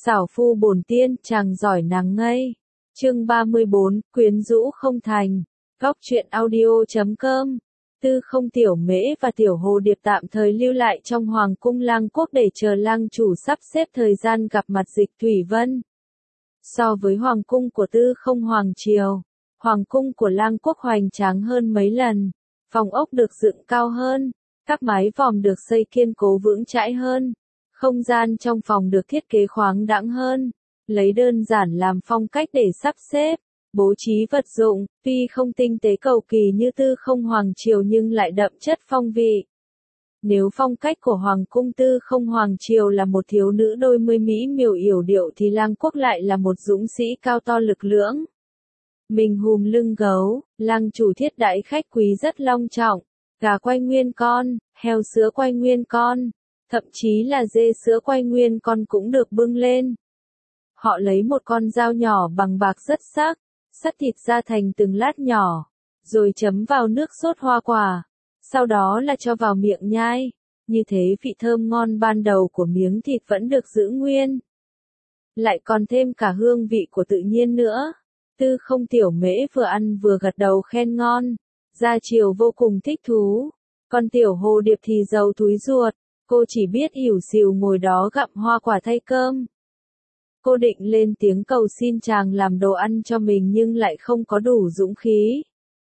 Xảo phu bổn tiên, chàng giỏi nàng ngây. Chương 34, quyến rũ không thành. Góc truyện audio.com. Tư Không, Tiểu Mễ và Tiểu Hồ Điệp tạm thời lưu lại trong Hoàng cung Lang Quốc để chờ lang chủ sắp xếp thời gian gặp mặt Dịch Thủy Vân. So với Hoàng cung của Tư Không Hoàng Triều, Hoàng cung của Lang Quốc hoành tráng hơn mấy lần, phòng ốc được dựng cao hơn, các mái vòm được xây kiên cố vững chãi hơn, không gian trong phòng được thiết kế khoáng đãng hơn, lấy đơn giản làm phong cách để sắp xếp, bố trí vật dụng, tuy không tinh tế cầu kỳ như Tư Không Hoàng Triều nhưng lại đậm chất phong vị. Nếu phong cách của Hoàng cung Tư Không Hoàng Triều là một thiếu nữ đôi mươi mỹ miều yểu điệu thì Lang Quốc lại là một dũng sĩ cao to lực lưỡng. Mình hùm lưng gấu, lang chủ thiết đãi khách quý rất long trọng, gà quay nguyên con, heo sữa quay nguyên con, thậm chí là dê sữa quay nguyên con cũng được bưng lên. Họ lấy một con dao nhỏ bằng bạc rất sắc, cắt thịt ra thành từng lát nhỏ, rồi chấm vào nước sốt hoa quả, sau đó là cho vào miệng nhai, như thế vị thơm ngon ban đầu của miếng thịt vẫn được giữ nguyên. Lại còn thêm cả hương vị của tự nhiên nữa. Tư Không Tiểu Mễ vừa ăn vừa gật đầu khen ngon, Gia Triều vô cùng thích thú, còn Tiểu Hồ Điệp thì giàu túi ruột, cô chỉ biết ỉu xìu ngồi đó gặm hoa quả thay cơm. Cô định lên tiếng cầu xin chàng làm đồ ăn cho mình nhưng lại không có đủ dũng khí.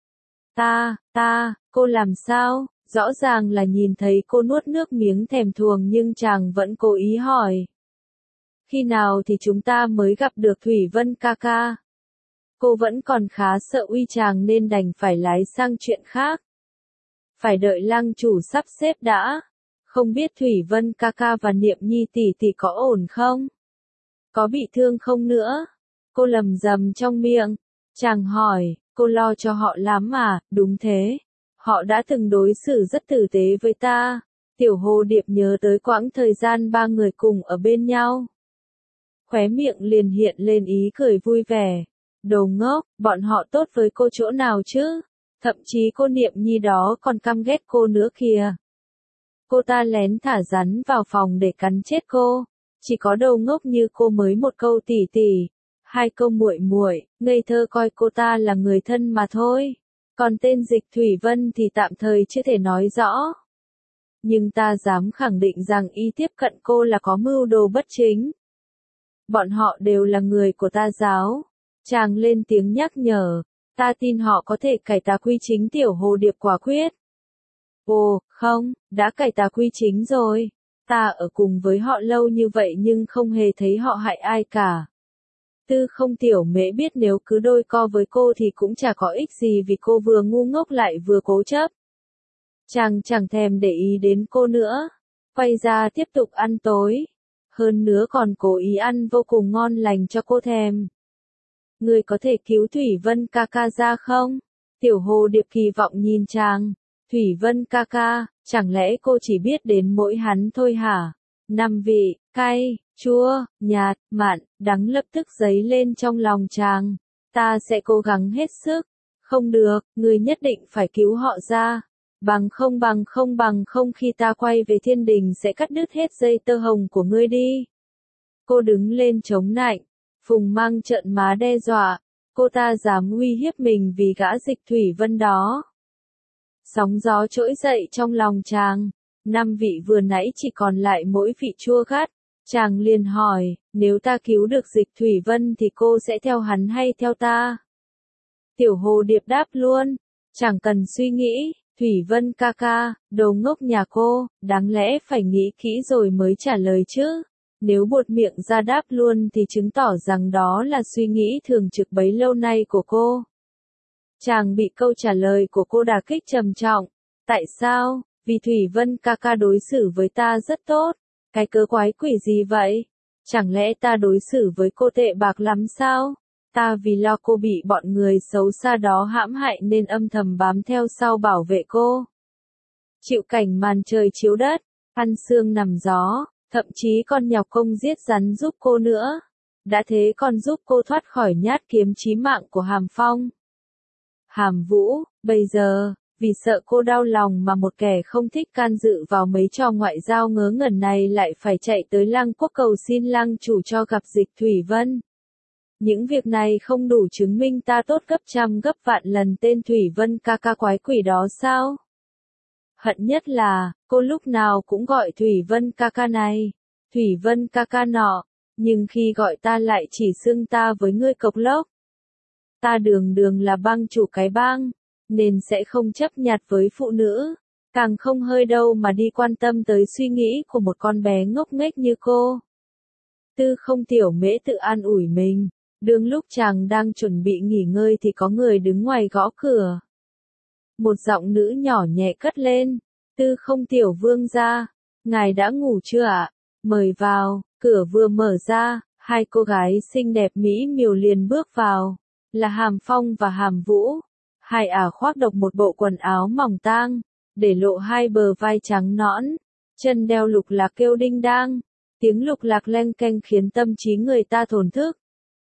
Cô làm sao? Rõ ràng là nhìn thấy cô nuốt nước miếng thèm thuồng nhưng chàng vẫn cố ý hỏi. Khi nào thì chúng ta mới gặp được Thủy Vân ca ca? Cô vẫn còn khá sợ uy chàng nên đành phải lái sang chuyện khác. Phải đợi lang chủ sắp xếp đã. Không biết Thủy Vân ca ca và Niệm Nhi tỷ tỷ có ổn không? Có bị thương không nữa? Cô lầm rầm trong miệng. Chàng hỏi, cô lo cho họ lắm à? Đúng thế. Họ đã từng đối xử rất tử tế với ta. Tiểu Hồ Điệp nhớ tới quãng thời gian ba người cùng ở bên nhau. Khóe miệng liền hiện lên ý cười vui vẻ. Đồ ngốc, bọn họ tốt với cô chỗ nào chứ? Thậm chí cô Niệm Nhi đó còn căm ghét cô nữa kìa. Cô ta lén thả rắn vào phòng để cắn chết cô. Chỉ có đầu ngốc như cô mới một câu tỉ tỉ, hai câu muội muội, ngây thơ coi cô ta là người thân mà thôi. Còn tên Dịch Thủy Vân thì tạm thời chưa thể nói rõ. Nhưng ta dám khẳng định rằng y tiếp cận cô là có mưu đồ bất chính. Bọn họ đều là người của ta giáo. Chàng lên tiếng nhắc nhở, ta tin họ có thể cải tà quy chính. Tiểu Hồ Điệp quả quyết. Ồ, không, đã cải tà quy chính rồi. Ta ở cùng với họ lâu như vậy nhưng không hề thấy họ hại ai cả. Tư Không Tiểu Mễ biết nếu cứ đôi co với cô thì cũng chả có ích gì vì cô vừa ngu ngốc lại vừa cố chấp. Chàng chẳng thèm để ý đến cô nữa. Quay ra tiếp tục ăn tối. Hơn nữa còn cố ý ăn vô cùng ngon lành cho cô thèm. Người có thể cứu Thủy Vân ca ca ra không? Tiểu Hồ Điệp kỳ vọng nhìn chàng. Thủy Vân ca ca, chẳng lẽ cô chỉ biết đến mỗi hắn thôi hả? Năm vị, cay, chua, nhạt, mặn, đắng lập tức dấy lên trong lòng chàng. Ta sẽ cố gắng hết sức. Không được, người nhất định phải cứu họ ra. Bằng không khi ta quay về thiên đình sẽ cắt đứt hết dây tơ hồng của ngươi đi. Cô đứng lên chống nạnh. Phùng Mang trợn má đe dọa. Cô ta dám uy hiếp mình vì gã Dịch Thủy Vân đó. Sóng gió trỗi dậy trong lòng chàng. Năm vị vừa nãy chỉ còn lại mỗi vị chua gắt. Chàng liền hỏi, nếu ta cứu được Dịch Thủy Vân thì cô sẽ theo hắn hay theo ta? Tiểu Hồ Điệp đáp luôn, chẳng cần suy nghĩ, Thủy Vân ca ca, đồ ngốc nhà cô, đáng lẽ phải nghĩ kỹ rồi mới trả lời chứ. Nếu buột miệng ra đáp luôn thì chứng tỏ rằng đó là suy nghĩ thường trực bấy lâu nay của cô. Chàng bị câu trả lời của cô đả kích trầm trọng. Tại sao? Vì Thủy Vân ca ca đối xử với ta rất tốt. Cái cớ quái quỷ gì vậy? Chẳng lẽ ta đối xử với cô tệ bạc lắm sao? Ta vì lo cô bị bọn người xấu xa đó hãm hại nên âm thầm bám theo sau bảo vệ cô. Chịu cảnh màn trời chiếu đất, ăn sương nằm gió, thậm chí còn nhọc công giết rắn giúp cô nữa. Đã thế còn giúp cô thoát khỏi nhát kiếm chí mạng của Hàm Phong. Hàm Vũ, bây giờ, vì sợ cô đau lòng mà một kẻ không thích can dự vào mấy trò ngoại giao ngớ ngẩn này lại phải chạy tới Lăng Quốc cầu xin Lăng chủ cho gặp Dịch Thủy Vân. Những việc này không đủ chứng minh ta tốt gấp trăm gấp vạn lần tên Thủy Vân ca ca quái quỷ đó sao? Hận nhất là, cô lúc nào cũng gọi Thủy Vân ca ca này, Thủy Vân ca ca nọ, nhưng khi gọi ta lại chỉ xưng ta với ngươi cộc lốc. Ta đường đường là bang chủ cái bang, nên sẽ không chấp nhặt với phụ nữ, càng không hơi đâu mà đi quan tâm tới suy nghĩ của một con bé ngốc nghếch như cô. Tư Không Tiểu Mễ tự an ủi mình, đương lúc chàng đang chuẩn bị nghỉ ngơi thì có người đứng ngoài gõ cửa. Một giọng nữ nhỏ nhẹ cất lên, Tư Không Tiểu vương gia, ngài đã ngủ chưa ạ? Mời vào. Cửa vừa mở ra, hai cô gái xinh đẹp mỹ miều liền bước vào, là Hàm Phong và Hàm Vũ. Hai ả khoác độc một bộ quần áo mỏng tang, để lộ hai bờ vai trắng nõn, chân đeo lục lạc kêu đinh đang, tiếng lục lạc leng keng khiến tâm trí người ta thổn thức.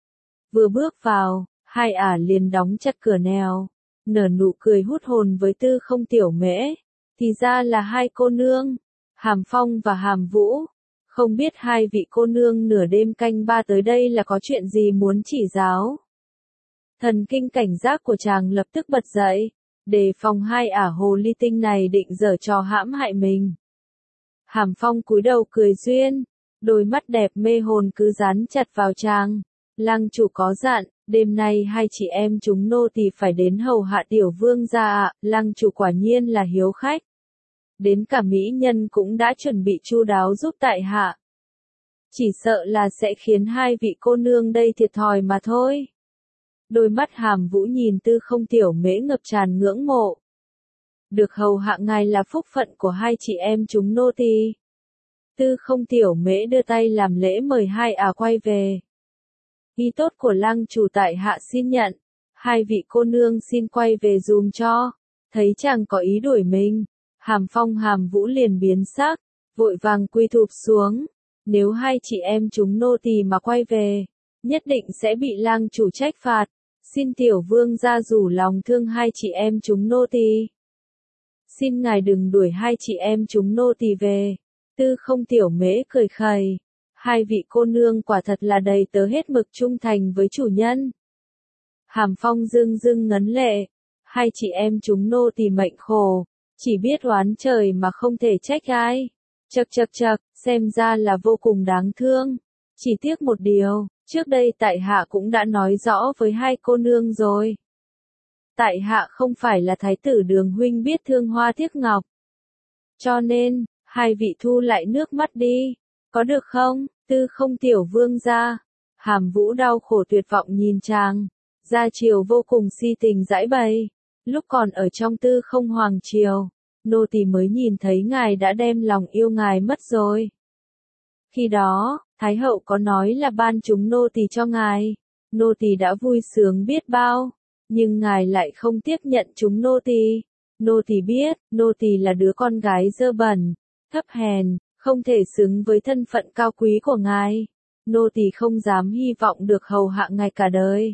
Vừa bước vào, hai ả liền đóng chặt cửa nèo, nở nụ cười hút hồn với Tư Không Tiểu Mễ, thì ra là hai cô nương, Hàm Phong và Hàm Vũ. Không biết hai vị cô nương nửa đêm canh ba tới đây là có chuyện gì muốn chỉ giáo. Thần kinh cảnh giác của chàng lập tức bật dậy, đề phòng hai ả hồ ly tinh này định giở trò hãm hại mình. Hàm Phong cúi đầu cười duyên, đôi mắt đẹp mê hồn cứ dán chặt vào chàng. Lăng chủ có dặn, đêm nay hai chị em chúng nô tỳ phải đến hầu hạ tiểu vương gia ạ. Lăng chủ quả nhiên là hiếu khách. Đến cả mỹ nhân cũng đã chuẩn bị chu đáo giúp tại hạ. Chỉ sợ là sẽ khiến hai vị cô nương đây thiệt thòi mà thôi. Đôi mắt Hàm Vũ nhìn Tư Không Tiểu Mễ ngập tràn ngưỡng mộ. Được hầu hạ ngài là phúc phận của hai chị em chúng nô tỳ. Tư Không Tiểu Mễ đưa tay làm lễ mời hai ả quay về. Ý tốt của Lăng chủ tại hạ xin nhận, hai vị cô nương xin quay về dùm cho. Thấy chàng có ý đuổi mình, Hàm Phong Hàm Vũ liền biến sắc, vội vàng quy thụp xuống. Nếu hai chị em chúng nô tỳ mà quay về, nhất định sẽ bị Lăng chủ trách phạt. Xin tiểu vương gia rủ lòng thương hai chị em chúng nô tỳ. Xin ngài đừng đuổi hai chị em chúng nô tỳ về. Tư Không Tiểu Mễ cười khẩy. Hai vị cô nương quả thật là đầy tớ hết mực trung thành với chủ nhân. Hàm Phong rưng rưng ngấn lệ. Hai chị em chúng nô tỳ mệnh khổ, chỉ biết oán trời mà không thể trách ai. Chậc chậc chậc, xem ra là vô cùng đáng thương. Chỉ tiếc một điều, trước đây tại hạ cũng đã nói rõ với hai cô nương rồi. Tại hạ không phải là thái tử Đường huynh biết thương hoa tiếc ngọc. Cho nên, hai vị thu lại nước mắt đi, có được không? Tư Không Tiểu vương gia. Hàm Vũ đau khổ tuyệt vọng nhìn chàng. Gia triều vô cùng si tình giãi bày. Lúc còn ở trong Tư Không hoàng triều, nô tỳ mới nhìn thấy ngài đã đem lòng yêu ngài mất rồi. Khi đó, Thái hậu có nói là ban chúng nô tỳ cho ngài. Nô tỳ đã vui sướng biết bao, nhưng ngài lại không tiếp nhận chúng nô tỳ. Nô tỳ biết, nô tỳ là đứa con gái dơ bẩn, thấp hèn, không thể xứng với thân phận cao quý của ngài. Nô tỳ không dám hy vọng được hầu hạ ngài cả đời.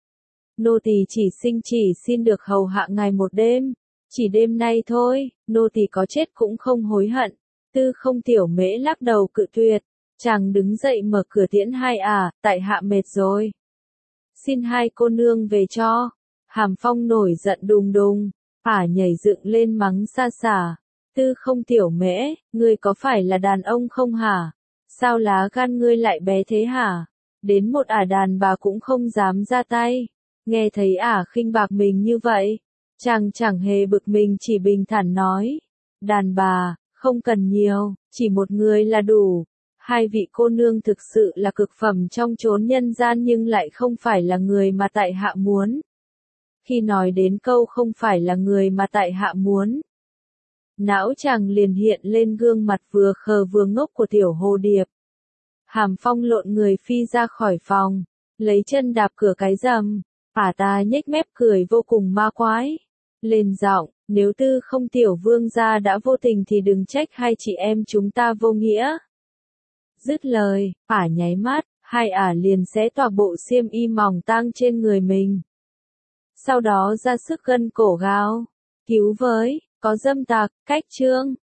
Nô tỳ chỉ xin được hầu hạ ngài một đêm, chỉ đêm nay thôi, nô tỳ có chết cũng không hối hận. Tư Không Tiểu Mễ lắc đầu cự tuyệt, chàng đứng dậy mở cửa tiễn hai ả, tại hạ mệt rồi. Xin hai cô nương về cho. Hàm Phong nổi giận đùng đùng, ả nhảy dựng lên mắng xa xả. Tư Không Tiểu Mễ, ngươi có phải là đàn ông không hả? Sao lá gan ngươi lại bé thế hả? Đến một ả đàn bà cũng không dám ra tay. Nghe thấy ả khinh bạc mình như vậy, chàng chẳng hề bực mình, chỉ bình thản nói. Đàn bà, không cần nhiều, chỉ một người là đủ. Hai vị cô nương thực sự là cực phẩm trong chốn nhân gian nhưng lại không phải là người mà tại hạ muốn. Khi nói đến câu không phải là người mà tại hạ muốn, não chàng liền hiện lên gương mặt vừa khờ vừa ngốc của tiểu hồ điệp. Hàm Phong lộn người phi ra khỏi phòng, lấy chân đạp cửa cái rầm, ả ta nhếch mép cười vô cùng ma quái. Lên giọng, nếu Tư Không Tiểu vương gia đã vô tình thì đừng trách hai chị em chúng ta vô nghĩa. Dứt lời, ả nháy mắt, hai ả liền xé toạc bộ xiêm y mỏng tang trên người mình. Sau đó ra sức gân cổ gào. Cứu với, có dâm tặc, cách chương.